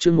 chương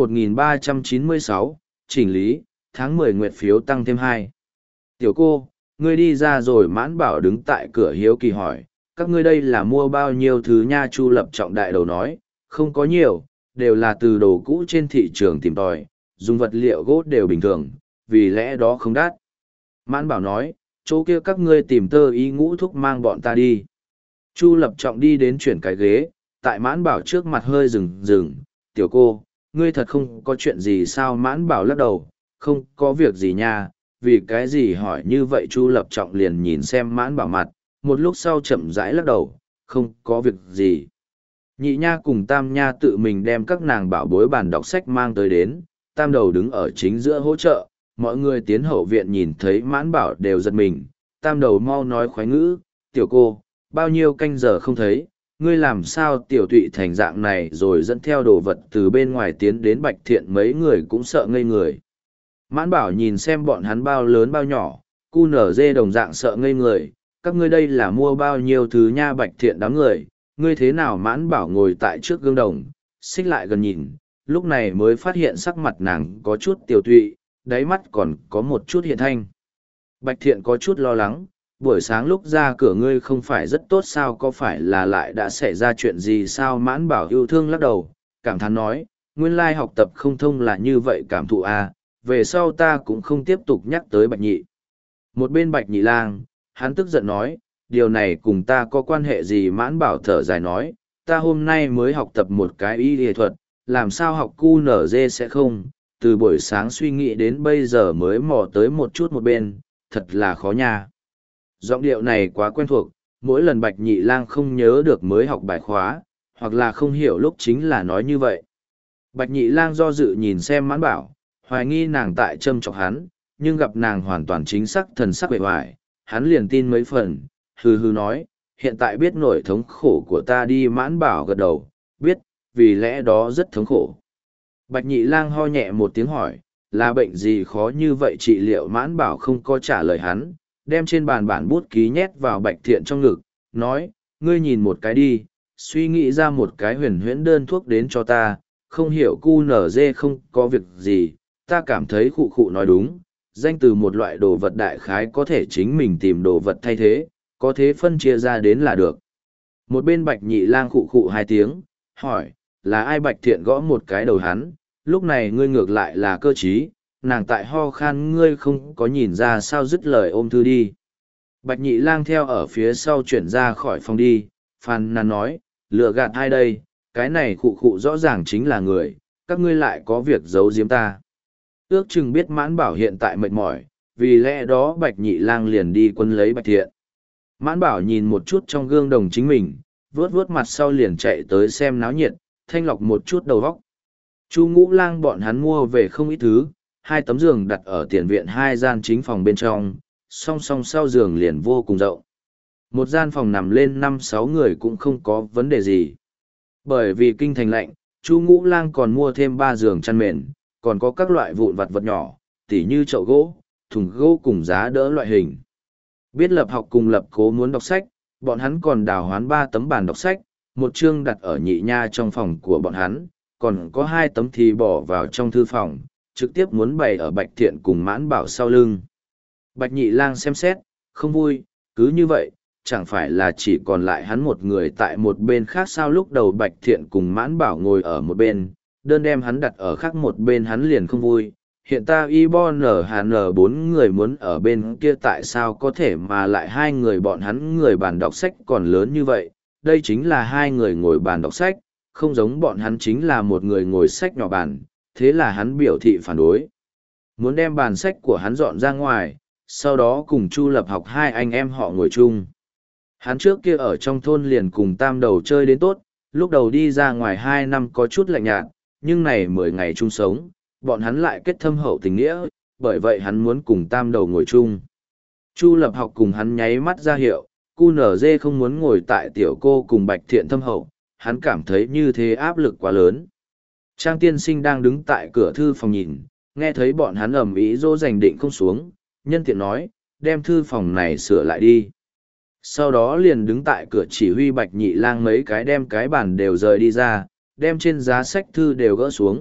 1396, chỉnh lý, tháng 10 nguyệt phiếu tăng thêm 2. Tiểu cô, ngươi đi ra rồi. Mãn Bảo đứng tại cửa hiếu kỳ hỏi, các ngươi đây là mua bao nhiêu thứ nha? Chu Lập Trọng đại đầu nói, không có nhiều, đều là từ đồ cũ trên thị trường tìm tòi, dùng vật liệu gỗ đều bình thường, vì lẽ đó không đắt. Mãn Bảo nói, chỗ kia các ngươi tìm tơ y ngũ thúc mang bọn ta đi. Chu Lập Trọng đi đến chuyển cái ghế, tại Mãn Bảo trước mặt hơi rừng. Tiểu cô, ngươi thật không có chuyện gì sao? Mãn Bảo lắc đầu, không có việc gì nha. Vì cái gì hỏi như vậy? Chu Lập Trọng liền nhìn xem Mãn Bảo mặt, một lúc sau chậm rãi lắc đầu, không có việc gì. Nhị nha cùng tam nha tự mình đem các nàng bảo bối bàn đọc sách mang tới đến, tam đầu đứng ở chính giữa hỗ trợ, mọi người tiến hậu viện nhìn thấy Mãn Bảo đều giật mình, tam đầu mau nói khoái ngữ, tiểu cô, bao nhiêu canh giờ không thấy, ngươi làm sao tiểu tụy thành dạng này rồi dẫn theo đồ vật từ bên ngoài tiến đến Bạch Thiện, mấy người cũng sợ ngây người. Mãn Bảo nhìn xem bọn hắn bao lớn bao nhỏ, cu nở dê đồng dạng sợ ngây người, các ngươi đây là mua bao nhiêu thứ nha? Bạch Thiện đám người, ngươi thế nào? Mãn Bảo ngồi tại trước gương đồng, xích lại gần nhìn, lúc này mới phát hiện sắc mặt nàng có chút tiểu tụy, đáy mắt còn có một chút hiện thanh. Bạch Thiện có chút lo lắng, buổi sáng lúc ra cửa ngươi không phải rất tốt sao? Có phải là lại đã xảy ra chuyện gì sao? Mãn Bảo yêu thương lắc đầu, cảm thán nói, nguyên lai học tập không thông là như vậy. Cảm thụ à, về sau ta cũng không tiếp tục nhắc tới Bạch Nhị. Một bên Bạch Nhị Lang, hắn tức giận nói, điều này cùng ta có quan hệ gì? Mãn Bảo thở dài nói, ta hôm nay mới học tập một cái y y thuật, làm sao học cu nở dê sẽ không, từ buổi sáng suy nghĩ đến bây giờ mới mò tới một chút một bên, thật là khó nha. Giọng điệu này quá quen thuộc, mỗi lần Bạch Nhị Lang không nhớ được mới học bài khóa, hoặc là không hiểu lúc chính là nói như vậy. Bạch Nhị Lang do dự nhìn xem Mãn Bảo, hoài nghi nàng tại châm chọc hắn, nhưng gặp nàng hoàn toàn chính xác thần sắc bề ngoài, hắn liền tin mấy phần, hừ hừ nói, hiện tại biết nỗi thống khổ của ta đi. Mãn Bảo gật đầu, biết, vì lẽ đó rất thống khổ. Bạch Nhị Lang ho nhẹ một tiếng hỏi, là bệnh gì khó như vậy trị liệu? Mãn Bảo không có trả lời hắn, đem trên bàn bản bút ký nhét vào Bạch Thiện trong ngực, nói, ngươi nhìn một cái đi, suy nghĩ ra một cái huyền huyễn đơn thuốc đến cho ta, không hiểu cu nở dê không có việc gì, ta cảm thấy khụ khụ nói đúng, danh từ một loại đồ vật đại khái có thể chính mình tìm đồ vật thay thế, có thế phân chia ra đến là được. Một bên Bạch Nhị Lang khụ khụ hai tiếng, hỏi, là ai? Bạch Thiện gõ một cái đầu hắn, lúc này ngươi ngược lại là cơ trí, nàng tại ho khan ngươi không có nhìn ra sao? Dứt lời ôm thư đi. Bạch Nhị Lang theo ở phía sau chuyển ra khỏi phòng đi, phàn nàn nói, lừa gạt ai đây, cái này khụ khụ rõ ràng chính là người, các ngươi lại có việc giấu giếm ta. Ước chừng biết Mãn Bảo hiện tại mệt mỏi, vì lẽ đó Bạch Nhị Lang liền đi quân lấy Bạch Thiện. Mãn Bảo nhìn một chút trong gương đồng chính mình, vuốt vuốt mặt sau liền chạy tới xem náo nhiệt, thanh lọc một chút đầu óc. Chu Ngũ Lang bọn hắn mua về không ít thứ, 2 tấm giường đặt ở tiền viện 2 gian chính phòng bên trong, song song sau giường liền vô cùng rộng. Một gian phòng nằm lên 5-6 người cũng không có vấn đề gì. Bởi vì kinh thành lạnh, Chu Ngũ Lang còn mua thêm 3 giường chăn mền, còn có các loại vụn vặt vật nhỏ, tỉ như chậu gỗ, thùng gỗ cùng giá đỡ loại hình. Biết Lập Học cùng Lập Cố muốn đọc sách, bọn hắn còn đào hoán 3 tấm bàn đọc sách, một chương đặt ở nhị nha trong phòng của bọn hắn, còn có 2 tấm thì bỏ vào trong thư phòng, trực tiếp muốn bày ở Bạch Thiện cùng Mãn Bảo sau lưng. Bạch Nhị Lang xem xét, không vui, cứ như vậy, chẳng phải là chỉ còn lại hắn một người tại một bên khác sao? Lúc đầu Bạch Thiện cùng Mãn Bảo ngồi ở một bên, đơn đem hắn đặt ở khác một bên hắn liền không vui. Hiện ta y bo nở hà nở 4 người muốn ở bên kia, tại sao có thể mà lại 2 người bọn hắn người bàn đọc sách còn lớn như vậy? Đây chính là 2 người ngồi bàn đọc sách, không giống bọn hắn chính là một người ngồi sách nhỏ bàn. Thế là hắn biểu thị phản đối, muốn đem bàn sách của hắn dọn ra ngoài, sau đó cùng Chu Lập Học 2 anh em họ ngồi chung. Hắn trước kia ở trong thôn liền cùng tam đầu chơi đến tốt, lúc đầu đi ra ngoài 2 năm có chút lạnh nhạt, nhưng này 10 ngày chung sống, bọn hắn lại kết thâm hậu tình nghĩa, bởi vậy hắn muốn cùng tam đầu ngồi chung. Chu Lập Học cùng hắn nháy mắt ra hiệu, cu nở dê không muốn ngồi tại tiểu cô cùng Bạch Thiện thâm hậu, hắn cảm thấy như thế áp lực quá lớn. Trang tiên sinh đang đứng tại cửa thư phòng nhìn, nghe thấy bọn hắn ầm ĩ dỗ dành định không xuống, nhân tiện nói, đem thư phòng này sửa lại đi. Sau đó liền đứng tại cửa chỉ huy Bạch Nhị Lang mấy cái đem cái bàn đều rời đi ra, đem trên giá sách thư đều gỡ xuống,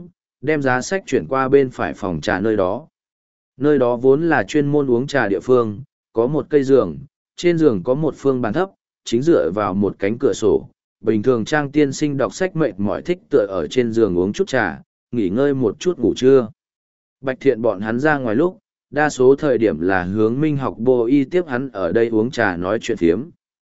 đem giá sách chuyển qua bên phải phòng trà nơi đó. Nơi đó vốn là chuyên môn uống trà địa phương, có một cây giường, trên giường có một phương bàn thấp, chính dựa vào một cánh cửa sổ. Bình thường Trang tiên sinh đọc sách mệt mỏi thích tựa ở trên giường uống chút trà, nghỉ ngơi một chút ngủ trưa. Bạch Thiện bọn hắn ra ngoài lúc, đa số thời điểm là hướng Minh học bộ y tiếp hắn ở đây uống trà nói chuyện phiếm.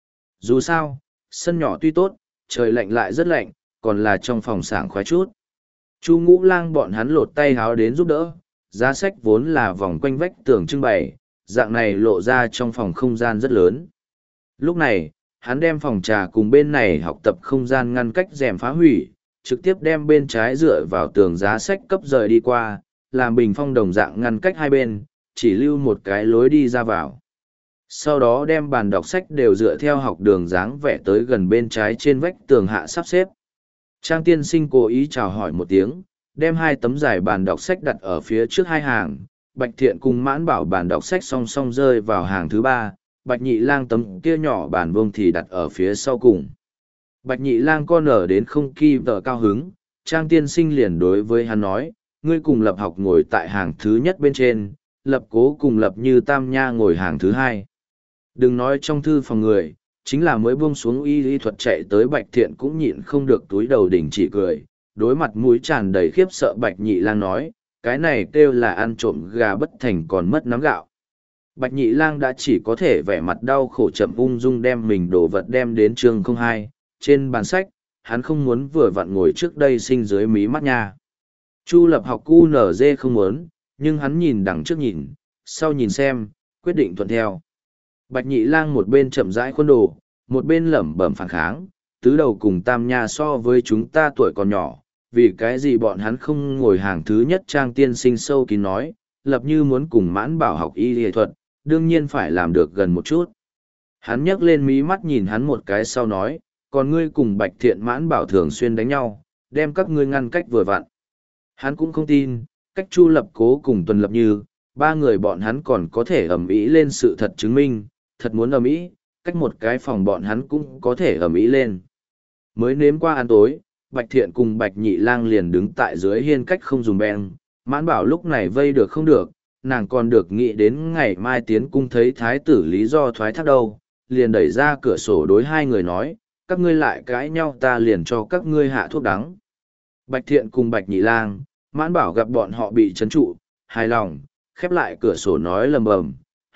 Dù sao, sân nhỏ tuy tốt, trời lạnh lại rất lạnh, còn là trong phòng sảng khoái chút. Chu Ngũ Lang bọn hắn lột tay háo đến giúp đỡ, giá sách vốn là vòng quanh vách tường trưng bày, dạng này lộ ra trong phòng không gian rất lớn. Lúc này, hắn đem phòng trà cùng bên này học tập không gian ngăn cách rèm phá hủy, trực tiếp đem bên trái dựa vào tường giá sách cấp rời đi qua, làm bình phong đồng dạng ngăn cách hai bên, chỉ lưu một cái lối đi ra vào. Sau đó đem bàn đọc sách đều dựa theo học đường dáng vẽ tới gần bên trái trên vách tường hạ sắp xếp. Trang tiên sinh cố ý chào hỏi một tiếng, đem hai tấm giải bàn đọc sách đặt ở phía trước hai hàng. Bạch Thiện cùng Mãn Bảo bàn đọc sách song song rơi vào hàng thứ ba, Bạch Nhị Lang tấm kia nhỏ bàn vuông thì đặt ở phía sau cùng. Bạch Nhị Lang con ở đến không kỳ vợ cao hứng, Trang tiên sinh liền đối với hắn nói, ngươi cùng Lập học ngồi tại hàng thứ nhất bên trên, Lập Cố cùng Lập Như Tam Nha ngồi hàng thứ hai. Đừng nói trong thư phòng người, chính là mới buông xuống y thuật chạy tới Bạch Thiện cũng nhịn không được túi đầu đỉnh chỉ cười, đối mặt mũi tràn đầy khiếp sợ Bạch Nhị Lang nói, cái này kêu là ăn trộm gà bất thành còn mất nắm gạo. Bạch Nhị Lang đã chỉ có thể vẻ mặt đau khổ chậm ung dung đem mình đồ vật đem đến chương 02, trên bàn sách, hắn không muốn vừa vặn ngồi trước đây sinh dưới mí mắt nha. Chu Lập học QNZ không muốn, nhưng hắn nhìn đằng trước nhìn, sau nhìn xem, quyết định thuận theo. Bạch Nhị Lang một bên chậm rãi khuôn đồ, một bên lẩm bẩm phản kháng, tứ đầu cùng Tam Nha so với chúng ta tuổi còn nhỏ, vì cái gì bọn hắn không ngồi hàng thứ nhất. Trang tiên sinh sâu kín nói, Lập Như muốn cùng Mãn Bảo học y y thuật, đương nhiên phải làm được gần một chút. Hắn nhấc lên mí mắt nhìn hắn một cái sau nói, còn ngươi cùng Bạch Thiện Mãn Bảo thường xuyên đánh nhau, đem các ngươi ngăn cách vừa vặn. Hắn cũng không tin, cách Chu Lập Cố cùng Tuần Lập Như, ba người bọn hắn còn có thể ầm ĩ lên sự thật chứng minh, thật muốn ầm ĩ, cách một cái phòng bọn hắn cũng có thể ầm ĩ lên. Mới nếm qua ăn tối, Bạch Thiện cùng Bạch Nhị Lang liền đứng tại dưới hiên cách không dùng beng, Mãn Bảo lúc này vây được không được, nàng còn được nghĩ đến ngày mai tiến cung thấy thái tử lý do thoái thác đâu, liền đẩy ra cửa sổ đối hai người nói, các ngươi lại cãi nhau ta liền cho các ngươi hạ thuốc đắng. Bạch Thiện cùng Bạch Nhị Lang, Mãn Bảo gặp bọn họ bị trấn trụ, hài lòng, khép lại cửa sổ nói lầm bầm,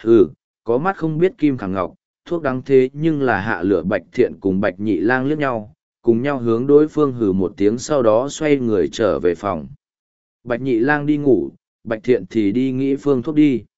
có mắt không biết kim khẳng ngọc, thuốc đắng thế nhưng là hạ lửa. Bạch Thiện cùng Bạch Nhị Lang liếc nhau, cùng nhau hướng đối phương hừ một tiếng sau đó xoay người trở về phòng. Bạch Nhị Lang đi ngủ, Bạch Thiện thì đi nghĩ phương thuốc đi.